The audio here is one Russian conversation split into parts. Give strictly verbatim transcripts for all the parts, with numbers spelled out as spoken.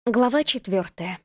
Глава четвертая.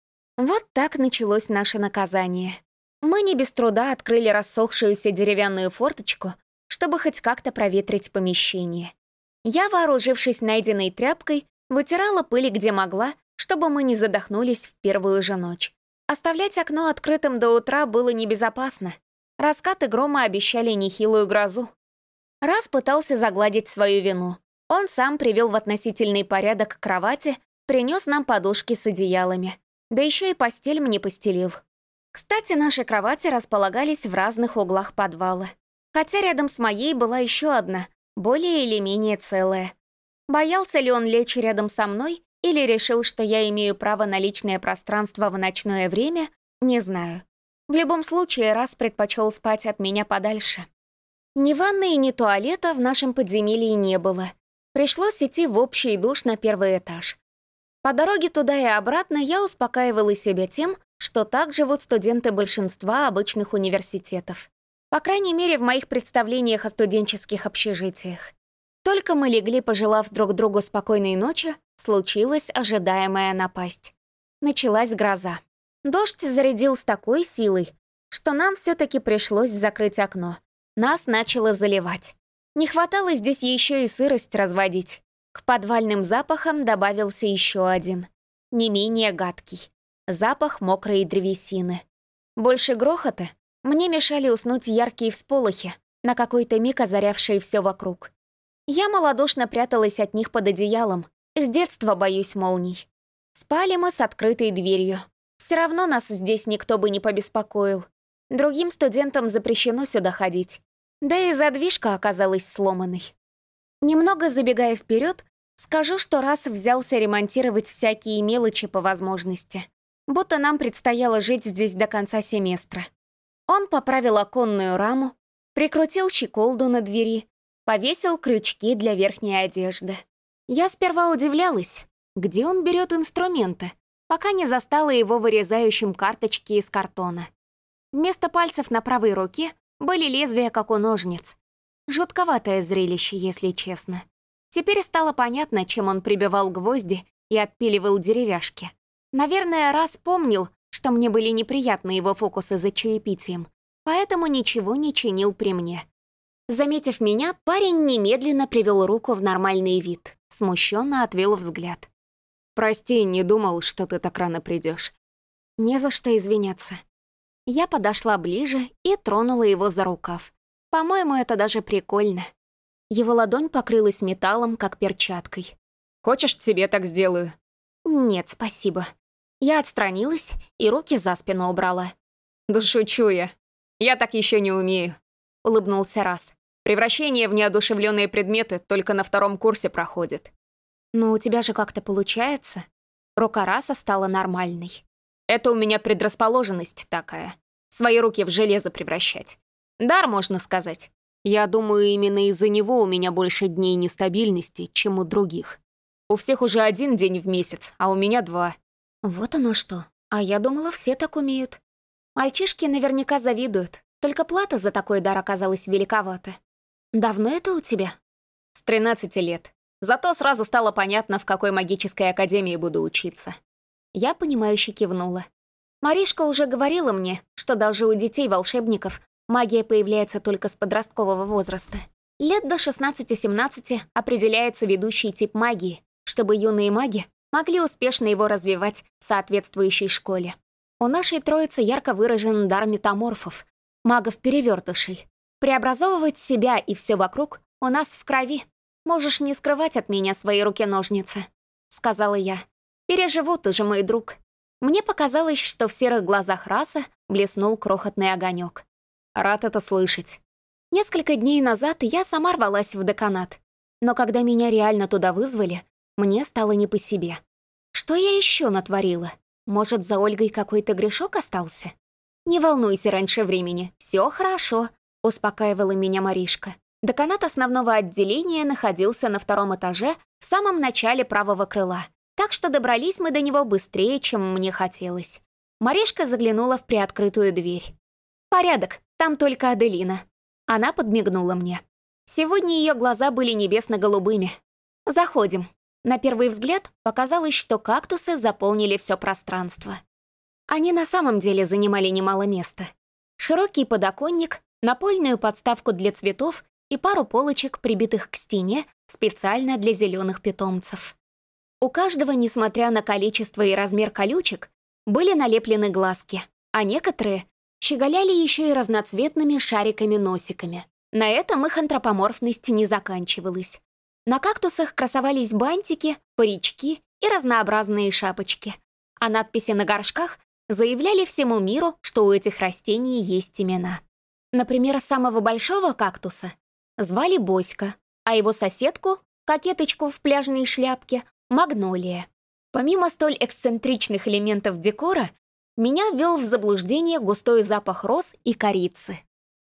Вот так началось наше наказание. Мы не без труда открыли рассохшуюся деревянную форточку, чтобы хоть как-то проветрить помещение. Я, вооружившись найденной тряпкой, вытирала пыль где могла, чтобы мы не задохнулись в первую же ночь. Оставлять окно открытым до утра было небезопасно. Раскаты грома обещали нехилую грозу. Раз пытался загладить свою вину. Он сам привел в относительный порядок кровати, принес нам подушки с одеялами. Да еще и постель мне постелил. Кстати, наши кровати располагались в разных углах подвала. Хотя рядом с моей была еще одна, более или менее целая. Боялся ли он лечь рядом со мной или решил, что я имею право на личное пространство в ночное время, не знаю. В любом случае, раз предпочел спать от меня подальше. Ни ванны и ни туалета в нашем подземелье не было. Пришлось идти в общий душ на первый этаж. По дороге туда и обратно я успокаивала себя тем, что так живут студенты большинства обычных университетов. По крайней мере, в моих представлениях о студенческих общежитиях. Только мы легли, пожелав друг другу спокойной ночи, случилась ожидаемая напасть. Началась гроза. Дождь зарядил с такой силой, что нам все-таки пришлось закрыть окно. Нас начало заливать. Не хватало здесь еще и сырость разводить. К подвальным запахам добавился еще один, не менее гадкий. Запах мокрой древесины. Больше грохота мне мешали уснуть яркие всполохи, на какой-то миг озарявшие все вокруг. Я малодушно пряталась от них под одеялом, с детства боюсь молний. Спали мы с открытой дверью. Все равно нас здесь никто бы не побеспокоил. Другим студентам запрещено сюда ходить. Да и задвижка оказалась сломанной. Немного забегая вперед, скажу, что раз взялся ремонтировать всякие мелочи по возможности, будто нам предстояло жить здесь до конца семестра. Он поправил оконную раму, прикрутил щеколду на двери, повесил крючки для верхней одежды. Я сперва удивлялась, где он берет инструменты, пока не застала его вырезающим карточки из картона. Вместо пальцев на правой руке были лезвия, как у ножниц. Жутковатое зрелище, если честно. Теперь стало понятно, чем он прибивал гвозди и отпиливал деревяшки. Наверное, раз помнил, что мне были неприятны его фокусы за чаепитием, поэтому ничего не чинил при мне. Заметив меня, парень немедленно привел руку в нормальный вид, смущенно отвел взгляд. «Прости, не думал, что ты так рано придешь». «Не за что извиняться». Я подошла ближе и тронула его за рукав. По-моему, это даже прикольно. Его ладонь покрылась металлом, как перчаткой. «Хочешь, тебе так сделаю?» «Нет, спасибо». Я отстранилась и руки за спину убрала. «Да шучу я. Я так еще не умею», — улыбнулся Раз. «Превращение в неодушевленные предметы только на втором курсе проходит». «Но у тебя же как-то получается». Рука Раса стала нормальной. «Это у меня предрасположенность такая. Свои руки в железо превращать. Дар, можно сказать. Я думаю, именно из-за него у меня больше дней нестабильности, чем у других. У всех уже один день в месяц, а у меня два». «Вот оно что. А я думала, все так умеют. Мальчишки наверняка завидуют, только плата за такой дар оказалась великовата. Давно это у тебя?» «С тринадцати лет. Зато сразу стало понятно, в какой магической академии буду учиться». Я понимающе кивнула. Маришка уже говорила мне, что даже у детей-волшебников магия появляется только с подросткового возраста. Лет до шестнадцати-семнадцати определяется ведущий тип магии, чтобы юные маги могли успешно его развивать в соответствующей школе. У нашей троицы ярко выражен дар метаморфов, магов-перевертышей. Преобразовывать себя и все вокруг у нас в крови. «Можешь не скрывать от меня свои руки-ножницы», — сказала я. «Переживу, ты же мой друг». Мне показалось, что в серых глазах Раса блеснул крохотный огонек. «Рад это слышать». Несколько дней назад я сама рвалась в деканат, но когда меня реально туда вызвали, мне стало не по себе. Что я еще натворила? Может, за Ольгой какой-то грешок остался? «Не волнуйся раньше времени, все хорошо», — успокаивала меня Маришка. Деканат основного отделения находился на втором этаже в самом начале правого крыла, так что добрались мы до него быстрее, чем мне хотелось. Маришка заглянула в приоткрытую дверь. «Порядок, там только Аделина». Она подмигнула мне. Сегодня ее глаза были небесно-голубыми. «Заходим». На первый взгляд показалось, что кактусы заполнили все пространство. Они на самом деле занимали немало места. Широкий подоконник, напольную подставку для цветов и пару полочек, прибитых к стене специально для зеленых питомцев. У каждого, несмотря на количество и размер колючек, были налеплены глазки, а некоторые щеголяли еще и разноцветными шариками-носиками. На этом их антропоморфность не заканчивалась. На кактусах красовались бантики, парички и разнообразные шапочки, а надписи на горшках заявляли всему миру, что у этих растений есть имена. Например, самого большого кактуса звали Боська, а его соседку, кокеточку в пляжной шляпке, Магнолия. Помимо столь эксцентричных элементов декора, меня ввел в заблуждение густой запах роз и корицы.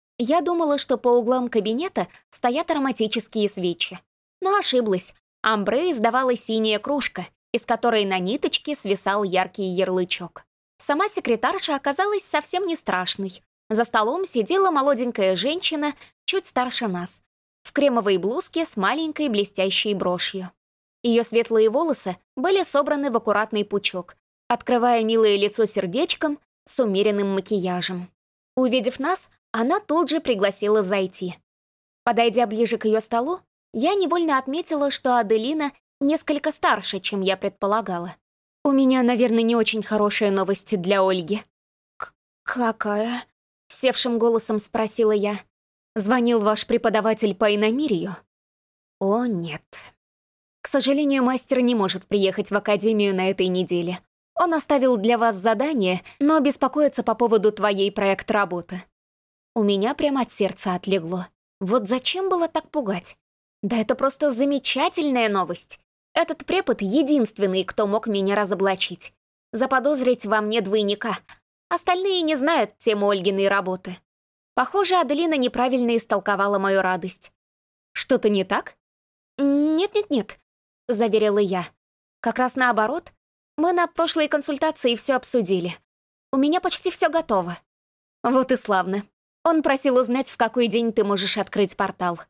Я думала, что по углам кабинета стоят ароматические свечи. Но ошиблась. Амбре издавала синяя кружка, из которой на ниточке свисал яркий ярлычок. Сама секретарша оказалась совсем не страшной. За столом сидела молоденькая женщина, чуть старше нас, в кремовой блузке с маленькой блестящей брошью. Ее светлые волосы были собраны в аккуратный пучок, открывая милое лицо сердечком с умеренным макияжем. Увидев нас, она тут же пригласила зайти. Подойдя ближе к ее столу, я невольно отметила, что Аделина несколько старше, чем я предполагала. «У меня, наверное, не очень хорошая новость для Ольги». К «Какая?» — севшим голосом спросила я. «Звонил ваш преподаватель по иномирию?» «О, нет. К сожалению, мастер не может приехать в академию на этой неделе. Он оставил для вас задание, но беспокоится по поводу твоей проект-работы». У меня прямо от сердца отлегло. Вот зачем было так пугать? Да это просто замечательная новость. Этот препод единственный, кто мог меня разоблачить. Заподозрить во мне двойника. Остальные не знают тему Ольгиной работы. Похоже, Аделина неправильно истолковала мою радость. «Что-то не так?» «Нет-нет-нет», — заверила я. «Как раз наоборот. Мы на прошлой консультации все обсудили. У меня почти все готово». «Вот и славно. Он просил узнать, в какой день ты можешь открыть портал».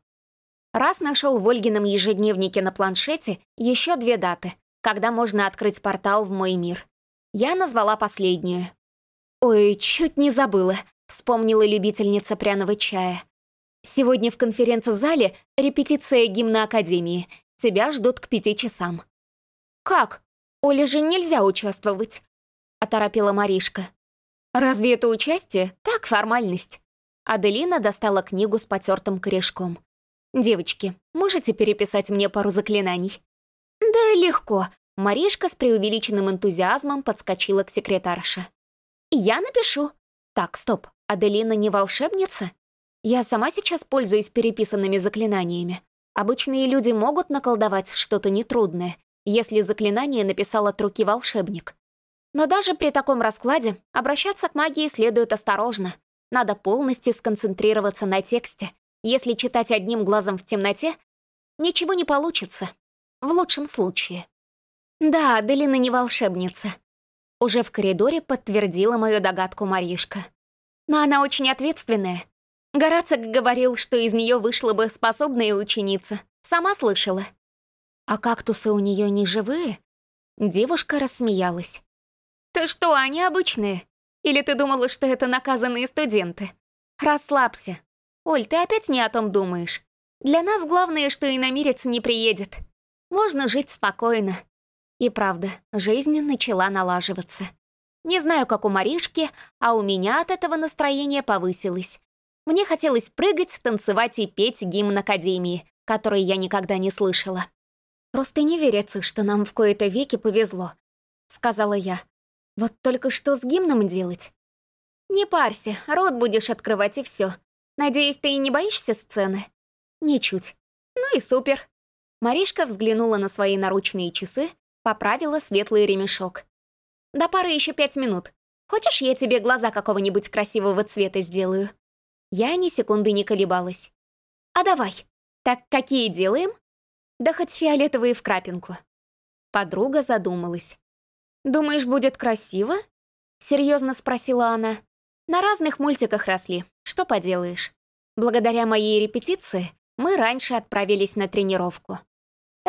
Раз нашел в Ольгином ежедневнике на планшете еще две даты, когда можно открыть портал в мой мир. Я назвала последнюю. «Ой, чуть не забыла», — вспомнила любительница пряного чая. «Сегодня в конференц-зале репетиция гимна Академии. Тебя ждут к пяти часам». «Как? Оле же нельзя участвовать», — оторопела Маришка. «Разве это участие? Так, формальность». Аделина достала книгу с потертым корешком. «Девочки, можете переписать мне пару заклинаний?» «Да легко», — Маришка с преувеличенным энтузиазмом подскочила к секретарше. «Я напишу». «Так, стоп, Аделина не волшебница?» «Я сама сейчас пользуюсь переписанными заклинаниями. Обычные люди могут наколдовать что-то нетрудное, если заклинание написал от руки волшебник. Но даже при таком раскладе обращаться к магии следует осторожно. Надо полностью сконцентрироваться на тексте. Если читать одним глазом в темноте, ничего не получится. В лучшем случае». «Да, Аделина не волшебница», — уже в коридоре подтвердила мою догадку Маришка. «Но она очень ответственная. Горацик говорил, что из нее вышла бы способная ученица. Сама слышала». «А кактусы у нее не живые?» Девушка рассмеялась. «Ты что, они обычные? Или ты думала, что это наказанные студенты? Расслабься. Оль, ты опять не о том думаешь. Для нас главное, что иномирец не приедет. Можно жить спокойно». И правда, жизнь начала налаживаться. Не знаю, как у Маришки, а у меня от этого настроение повысилось. Мне хотелось прыгать, танцевать и петь гимн Академии, который я никогда не слышала. «Просто не верится, что нам в кои-то веки повезло», — сказала я. «Вот только что с гимном делать?» «Не парься, рот будешь открывать и все. Надеюсь, ты и не боишься сцены?» «Ничуть. Ну и супер». Маришка взглянула на свои наручные часы, поправила светлый ремешок. «До пары еще пять минут. Хочешь, я тебе глаза какого-нибудь красивого цвета сделаю?» Я ни секунды не колебалась. «А давай. Так какие делаем?» «Да хоть фиолетовые в крапинку». Подруга задумалась. «Думаешь, будет красиво?» — серьезно спросила она. «На разных мультиках росли. Что поделаешь? Благодаря моей репетиции мы раньше отправились на тренировку.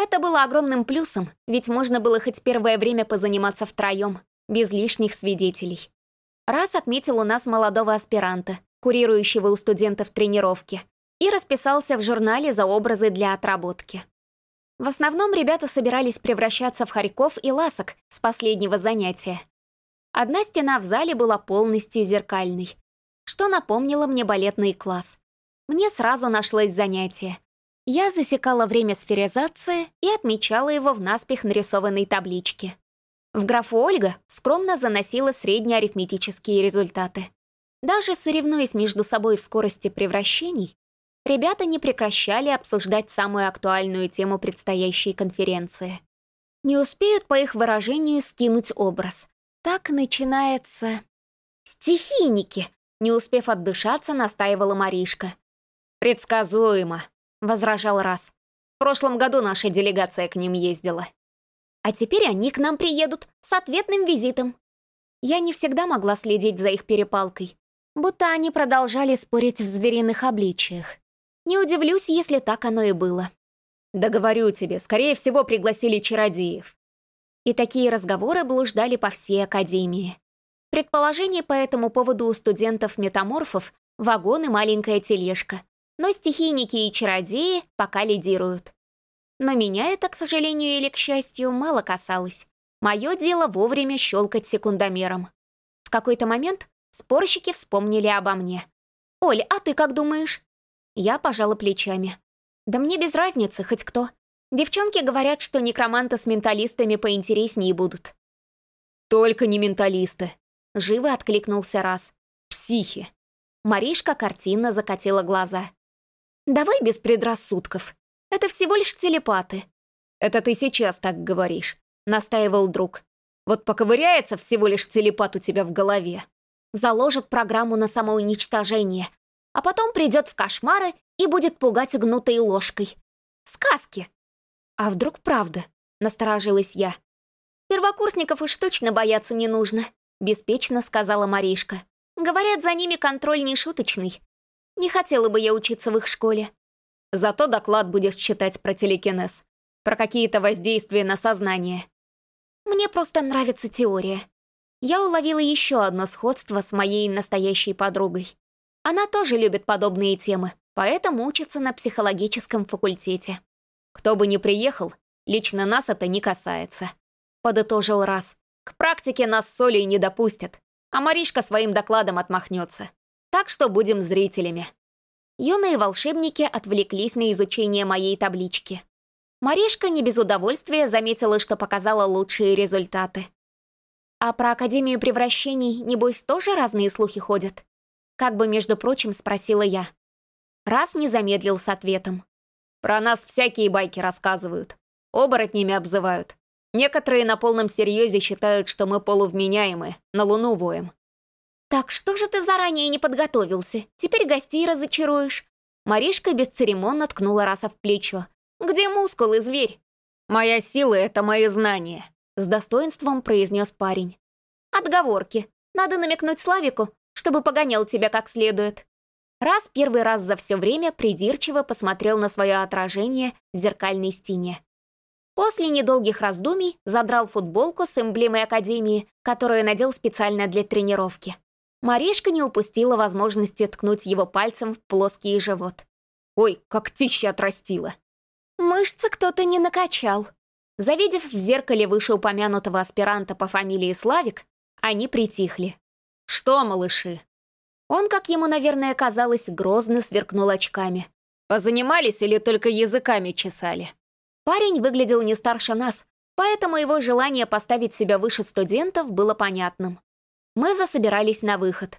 Это было огромным плюсом, ведь можно было хоть первое время позаниматься втроем, без лишних свидетелей. Раз отметил у нас молодого аспиранта, курирующего у студентов тренировки, и расписался в журнале за образы для отработки. В основном ребята собирались превращаться в хорьков и ласок с последнего занятия. Одна стена в зале была полностью зеркальной, что напомнило мне балетный класс. Мне сразу нашлось занятие. Я засекала время сферизации и отмечала его в наспех нарисованной табличке. В графу «Ольга» скромно заносила среднеарифметические результаты. Даже соревнуясь между собой в скорости превращений, ребята не прекращали обсуждать самую актуальную тему предстоящей конференции. Не успеют, по их выражению, скинуть образ. Так начинается... «Стихийники!» — не успев отдышаться, настаивала Маришка. «Предсказуемо», — возражал Раз. «В прошлом году наша делегация к ним ездила». «А теперь они к нам приедут с ответным визитом». Я не всегда могла следить за их перепалкой, будто они продолжали спорить в звериных обличиях. Не удивлюсь, если так оно и было. «Да говорю тебе, скорее всего, пригласили чародеев». И такие разговоры блуждали по всей академии. Предположений по этому поводу у студентов-метаморфов — вагон и маленькая тележка, но стихийники и чародеи пока лидируют. Но меня это, к сожалению или к счастью, мало касалось. Мое дело вовремя щелкать секундомером. В какой-то момент спорщики вспомнили обо мне. «Оль, а ты как думаешь?» Я пожала плечами. «Да мне без разницы, хоть кто. Девчонки говорят, что некроманты с менталистами поинтереснее будут». «Только не менталисты», — живо откликнулся Раз. «Психи». Маришка картинно закатила глаза. «Давай без предрассудков. Это всего лишь телепаты». «Это ты сейчас так говоришь», — настаивал друг. «Вот поковыряется всего лишь телепат у тебя в голове. Заложит программу на самоуничтожение, а потом придет в кошмары и будет пугать гнутой ложкой. Сказки!» «А вдруг правда?» — насторожилась я. «Первокурсников уж точно бояться не нужно», — беспечно сказала Маришка. «Говорят, за ними контроль не шуточный. Не хотела бы я учиться в их школе». «Зато доклад будешь читать про телекинез, про какие-то воздействия на сознание». «Мне просто нравится теория». Я уловила еще одно сходство с моей настоящей подругой. Она тоже любит подобные темы, поэтому учится на психологическом факультете. «Кто бы ни приехал, лично нас это не касается», — подытожил Раз. «К практике нас с Олей не допустят, а Маришка своим докладом отмахнется. Так что будем зрителями». Юные волшебники отвлеклись на изучение моей таблички. Маришка не без удовольствия заметила, что показала лучшие результаты. «А про Академию превращений, небось, тоже разные слухи ходят?» Как бы, между прочим, спросила я. Раз не замедлил с ответом. «Про нас всякие байки рассказывают. Оборотнями обзывают. Некоторые на полном серьезе считают, что мы полувменяемые, на луну воем». «Так что же ты заранее не подготовился? Теперь гостей разочаруешь». Маришка бесцеремонно ткнула Раса в плечо. «Где мускулы, зверь?» «Моя сила — это мои знания», — с достоинством произнес парень. «Отговорки. Надо намекнуть Славику, чтобы погонял тебя как следует». Раз первый раз за все время придирчиво посмотрел на свое отражение в зеркальной стене. После недолгих раздумий задрал футболку с эмблемой Академии, которую надел специально для тренировки. Маришка не упустила возможности ткнуть его пальцем в плоский живот. «Ой, как тища отрастила!» «Мышцы кто-то не накачал». Завидев в зеркале вышеупомянутого аспиранта по фамилии Славик, они притихли. «Что, малыши?» Он, как ему, наверное, казалось, грозно сверкнул очками. «Позанимались или только языками чесали?» Парень выглядел не старше нас, поэтому его желание поставить себя выше студентов было понятным. Мы засобирались на выход.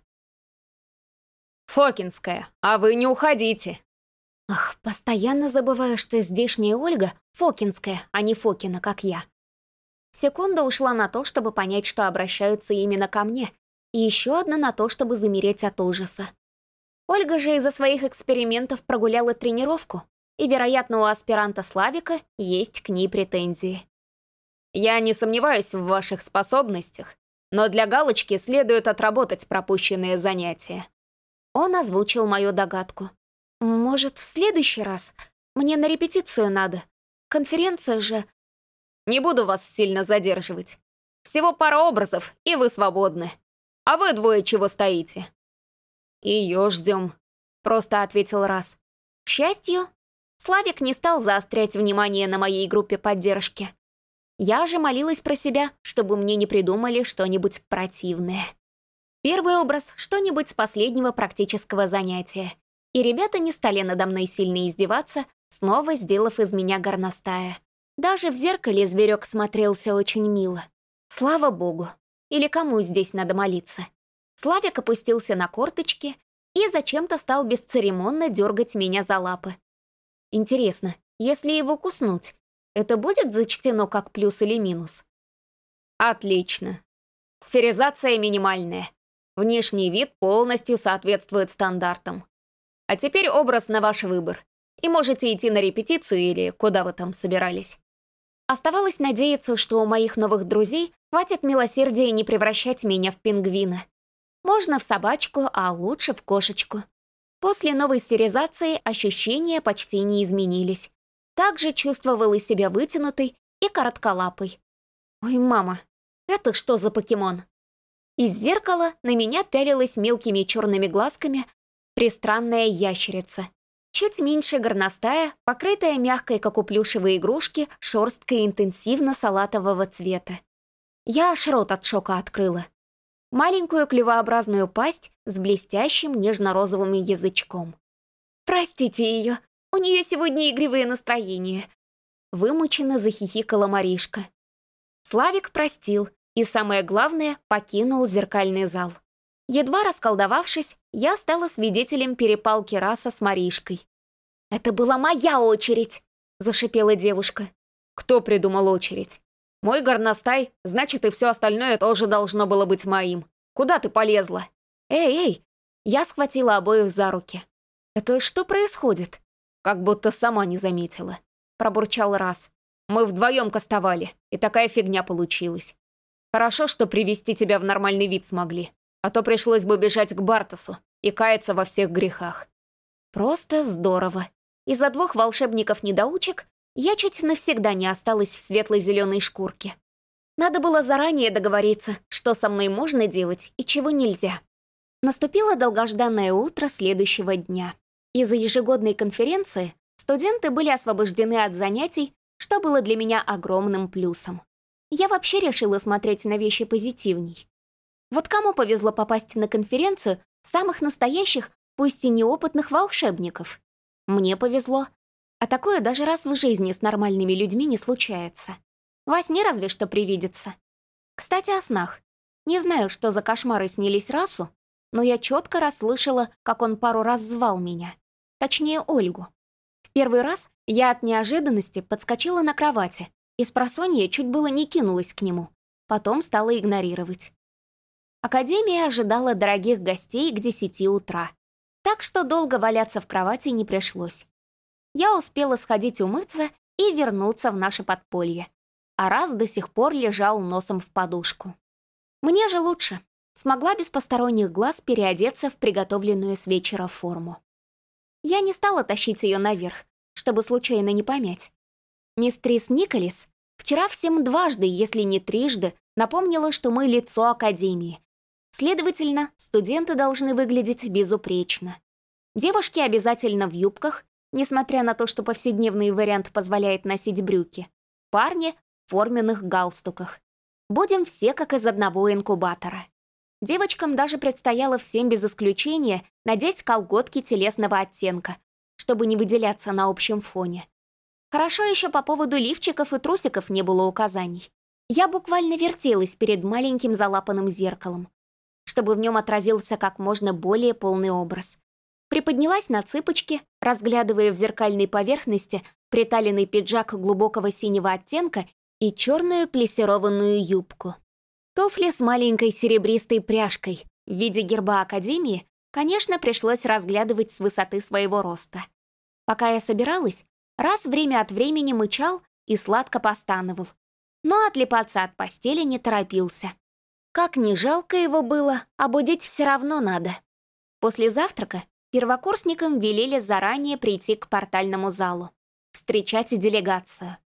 «Фокинская, а вы не уходите!» Ах, постоянно забываю, что здешняя Ольга — Фокинская, а не Фокина, как я. Секунда ушла на то, чтобы понять, что обращаются именно ко мне, и еще одна на то, чтобы замереть от ужаса. Ольга же из-за своих экспериментов прогуляла тренировку, и, вероятно, у аспиранта Славика есть к ней претензии. «Я не сомневаюсь в ваших способностях, но для галочки следует отработать пропущенные занятия». Он озвучил мою догадку. «Может, в следующий раз? Мне на репетицию надо. конференция же... Не буду вас сильно задерживать. Всего пара образов, и вы свободны. А вы двое чего стоите?» «Ее ждем», — просто ответил Раз. К счастью, Славик не стал заострять внимание на моей группе поддержки. Я же молилась про себя, чтобы мне не придумали что-нибудь противное. Первый образ — что-нибудь с последнего практического занятия. И ребята не стали надо мной сильно издеваться, снова сделав из меня горностая. Даже в зеркале зверек смотрелся очень мило. Слава богу. Или кому здесь надо молиться? Славик опустился на корточки и зачем-то стал бесцеремонно дергать меня за лапы. Интересно, если его куснуть, это будет зачтено как плюс или минус? Отлично. Сферизация минимальная. Внешний вид полностью соответствует стандартам. А теперь образ на ваш выбор. И можете идти на репетицию или куда вы там собирались. Оставалось надеяться, что у моих новых друзей хватит милосердия не превращать меня в пингвина. Можно в собачку, а лучше в кошечку. После новой сферизации ощущения почти не изменились. Также чувствовала себя вытянутой и коротколапой. Ой, мама, это что за покемон? Из зеркала на меня пялилась мелкими черными глазками пристранная ящерица. Чуть меньше горностая, покрытая мягкой, как у плюшевой игрушки, шерсткой интенсивно-салатового цвета. Я аж рот от шока открыла. Маленькую клювообразную пасть с блестящим нежно-розовым язычком. «Простите ее, у нее сегодня игривое настроение», — вымученно захихикала Маришка. Славик простил и, самое главное, покинул зеркальный зал. Едва расколдовавшись, я стала свидетелем перепалки Раса с Маришкой. «Это была моя очередь!» — зашипела девушка. «Кто придумал очередь? Мой горностай, значит, и все остальное тоже должно было быть моим. Куда ты полезла?» «Эй, эй!» Я схватила обоих за руки. «Это что происходит?» «Как будто сама не заметила», — пробурчал Раз. «Мы вдвоем кастовали, и такая фигня получилась. Хорошо, что привести тебя в нормальный вид смогли, а то пришлось бы бежать к Бартасу и каяться во всех грехах». «Просто здорово. Из-за двух волшебников-недоучек я чуть навсегда не осталась в светло-зеленой шкурке. Надо было заранее договориться, что со мной можно делать и чего нельзя». Наступило долгожданное утро следующего дня. Из-за ежегодной конференции студенты были освобождены от занятий, что было для меня огромным плюсом. Я вообще решила смотреть на вещи позитивней. Вот кому повезло попасть на конференцию самых настоящих, пусть и неопытных волшебников? Мне повезло. А такое даже раз в жизни с нормальными людьми не случается. Во сне разве что привидится. Кстати, о снах. Не знаю, что за кошмары снились Расу, но я четко расслышала, как он пару раз звал меня. Точнее, Ольгу. В первый раз я от неожиданности подскочила на кровати и спросонья чуть было не кинулась к нему. Потом стала игнорировать. Академия ожидала дорогих гостей к десяти утра. Так что долго валяться в кровати не пришлось. Я успела сходить умыться и вернуться в наше подполье. А Раз до сих пор лежал носом в подушку. Мне же лучше. Смогла без посторонних глаз переодеться в приготовленную с вечера форму. Я не стала тащить ее наверх, чтобы случайно не помять. Мистрис Николес вчера всем дважды, если не трижды, напомнила, что мы лицо Академии. Следовательно, студенты должны выглядеть безупречно. Девушки обязательно в юбках, несмотря на то, что повседневный вариант позволяет носить брюки. Парни в форменных галстуках. Будем все как из одного инкубатора. Девочкам даже предстояло всем без исключения надеть колготки телесного оттенка, чтобы не выделяться на общем фоне. Хорошо еще по поводу лифчиков и трусиков не было указаний. Я буквально вертелась перед маленьким залапанным зеркалом, чтобы в нем отразился как можно более полный образ. Приподнялась на цыпочки, разглядывая в зеркальной поверхности приталенный пиджак глубокого синего оттенка и черную плессированную юбку. Туфли с маленькой серебристой пряжкой в виде герба Академии, конечно, пришлось разглядывать с высоты своего роста. Пока я собиралась, Раз время от времени мычал и сладко постановал, но отлипаться от постели не торопился. Как ни жалко его было, а будить все равно надо. После завтрака первокурсникам велели заранее прийти к портальному залу, встречать делегацию.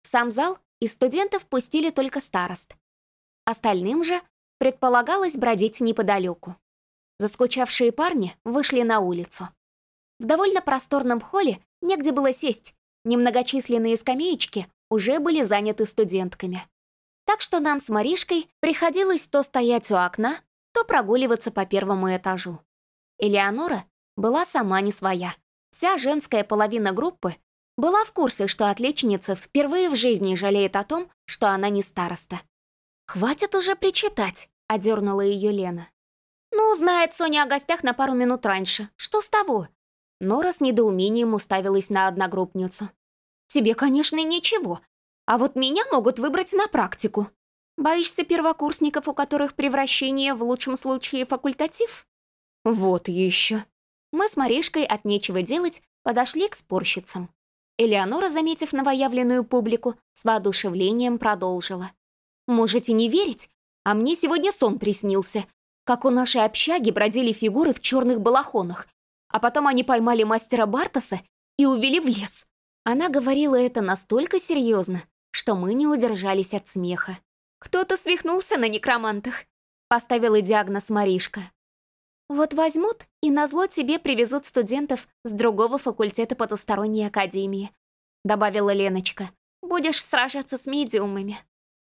В сам зал из студентов пустили только старост. Остальным же предполагалось бродить неподалеку. Заскучавшие парни вышли на улицу. В довольно просторном холле негде было сесть, немногочисленные скамеечки уже были заняты студентками. Так что нам с Маришкой приходилось то стоять у окна, то прогуливаться по первому этажу. Элеонора была сама не своя. Вся женская половина группы была в курсе, что отличница впервые в жизни жалеет о том, что она не староста. «Хватит уже причитать», — одернула ее Лена. «Ну, знает Соня о гостях на пару минут раньше. Что с того?» Нора с недоумением уставилась на одногруппницу. «Тебе, конечно, ничего. А вот меня могут выбрать на практику. Боишься первокурсников, у которых превращение в лучшем случае факультатив?» «Вот еще». Мы с Маришкой от нечего делать подошли к спорщицам. Элеонора, заметив новоявленную публику, с воодушевлением продолжила. «Можете не верить, а мне сегодня сон приснился, как у нашей общаги бродили фигуры в черных балахонах, а потом они поймали мастера Бартоса и увели в лес». Она говорила это настолько серьезно, что мы не удержались от смеха. «Кто-то свихнулся на некромантах», — поставила диагноз Маришка. «Вот возьмут и назло тебе привезут студентов с другого факультета потусторонней академии», — добавила Леночка. «Будешь сражаться с медиумами».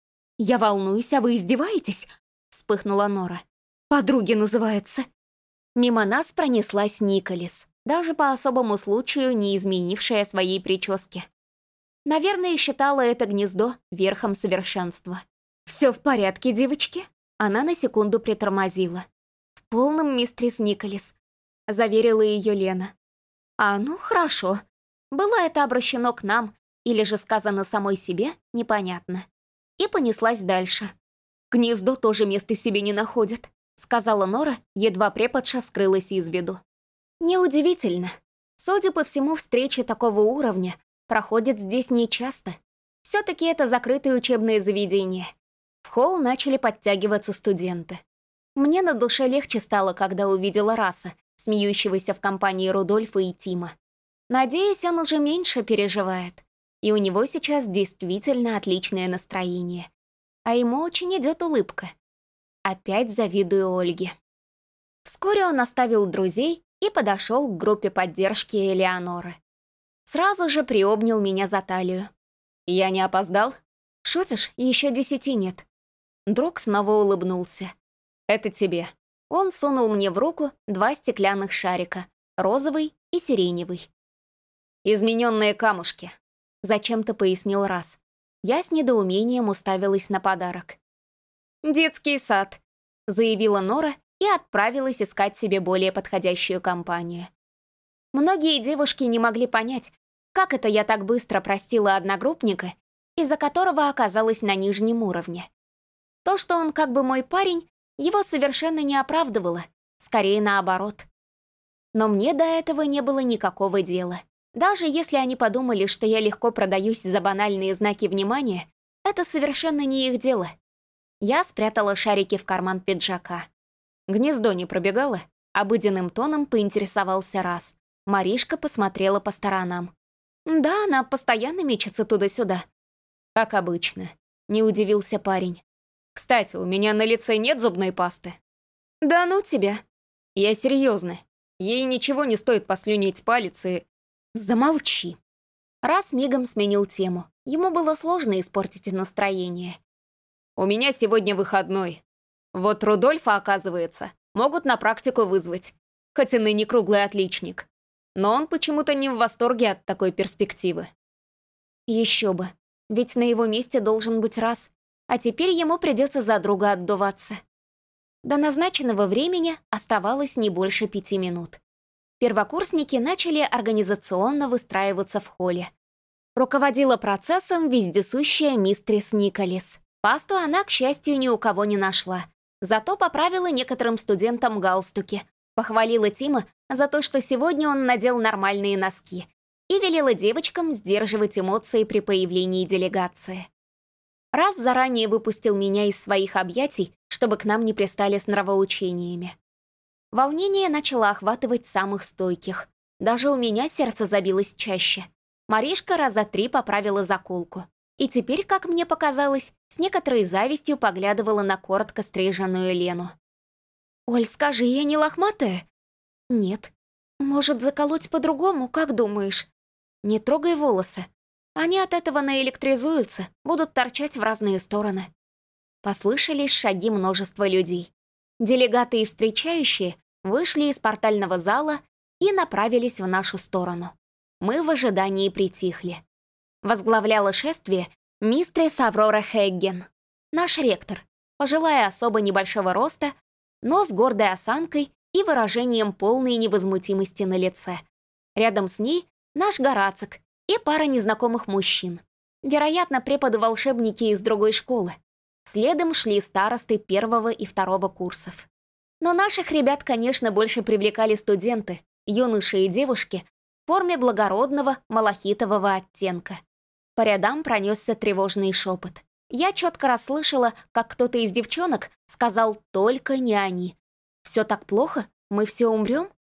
«Я волнуюсь, а вы издеваетесь?» — вспыхнула Нора. «Подруги называется». Мимо нас пронеслась Николис, даже по особому случаю не изменившая своей прически. Наверное, считала это гнездо верхом совершенства. «Все в порядке, девочки?» Она на секунду притормозила. «В полном, мистерис Николис», — заверила ее Лена. «А ну, хорошо. Было это обращено к нам, или же сказано самой себе, непонятно». И понеслась дальше. «Гнездо тоже места себе не находит», — сказала Нора, едва преподша скрылась из виду. Неудивительно. Судя по всему, встречи такого уровня проходят здесь нечасто. Все-таки это закрытое учебное заведение. В холл начали подтягиваться студенты. Мне на душе легче стало, когда увидела Раса, смеющегося в компании Рудольфа и Тима. Надеюсь, он уже меньше переживает. И у него сейчас действительно отличное настроение. А ему очень идет улыбка. Опять завидую Ольге. Вскоре он оставил друзей и подошел к группе поддержки Элеоноры. Сразу же приобнял меня за талию. «Я не опоздал?» «Шутишь? Еще десяти нет». Друг снова улыбнулся. «Это тебе». Он сунул мне в руку два стеклянных шарика, розовый и сиреневый. «Измененные камушки», — зачем-то пояснил Раз. Я с недоумением уставилась на подарок. «Детский сад», — заявила Нора и отправилась искать себе более подходящую компанию. Многие девушки не могли понять, как это я так быстро простила одногруппника, из-за которого оказалась на нижнем уровне. То, что он как бы мой парень, его совершенно не оправдывало, скорее наоборот. Но мне до этого не было никакого дела. Даже если они подумали, что я легко продаюсь за банальные знаки внимания, это совершенно не их дело. Я спрятала шарики в карман пиджака. Гнездо не пробегало, обыденным тоном поинтересовался Раз. Маришка посмотрела по сторонам. Да, она постоянно мечется туда-сюда. Как обычно, не удивился парень. Кстати, у меня на лице нет зубной пасты. Да ну тебя. Я серьезно. Ей ничего не стоит послюнить палец и... Замолчи. Раз мигом сменил тему. Ему было сложно испортить настроение. У меня сегодня выходной. Вот Рудольфа, оказывается, могут на практику вызвать. Хоть и ныне круглый отличник. Но он почему-то не в восторге от такой перспективы. Еще бы. Ведь на его месте должен быть Раз. А теперь ему придется за друга отдуваться. До назначенного времени оставалось не больше пяти минут. Первокурсники начали организационно выстраиваться в холле. Руководила процессом вездесущая мистерис Николис. Пасту она, к счастью, ни у кого не нашла. Зато поправила некоторым студентам галстуки, похвалила Тима за то, что сегодня он надел нормальные носки, и велела девочкам сдерживать эмоции при появлении делегации. Раз заранее выпустил меня из своих объятий, чтобы к нам не пристали с нравоучениями. Волнение начало охватывать самых стойких. Даже у меня сердце забилось чаще. Маришка раза три поправила заколку. И теперь, как мне показалось, с некоторой завистью поглядывала на коротко стриженную Лену. «Оль, скажи, я не лохматая?» «Нет». «Может, заколоть по-другому, как думаешь?» «Не трогай волосы. Они от этого наэлектризуются, будут торчать в разные стороны». Послышались шаги множества людей. Делегаты и встречающие вышли из портального зала и направились в нашу сторону. Мы в ожидании притихли. Возглавляла шествие мистрис Аврора Хэгген, наш ректор, пожилая особа небольшого роста, но с гордой осанкой и выражением полной невозмутимости на лице. Рядом с ней наш Горацик и пара незнакомых мужчин. Вероятно, преподы-волшебники из другой школы. Следом шли старосты первого и второго курсов. Но наших ребят, конечно, больше привлекали студенты, юноши и девушки в форме благородного малахитового оттенка. По рядам пронесся тревожный шепот. Я четко расслышала, как кто-то из девчонок сказал «только не они». «Все так плохо? Мы все умрем?»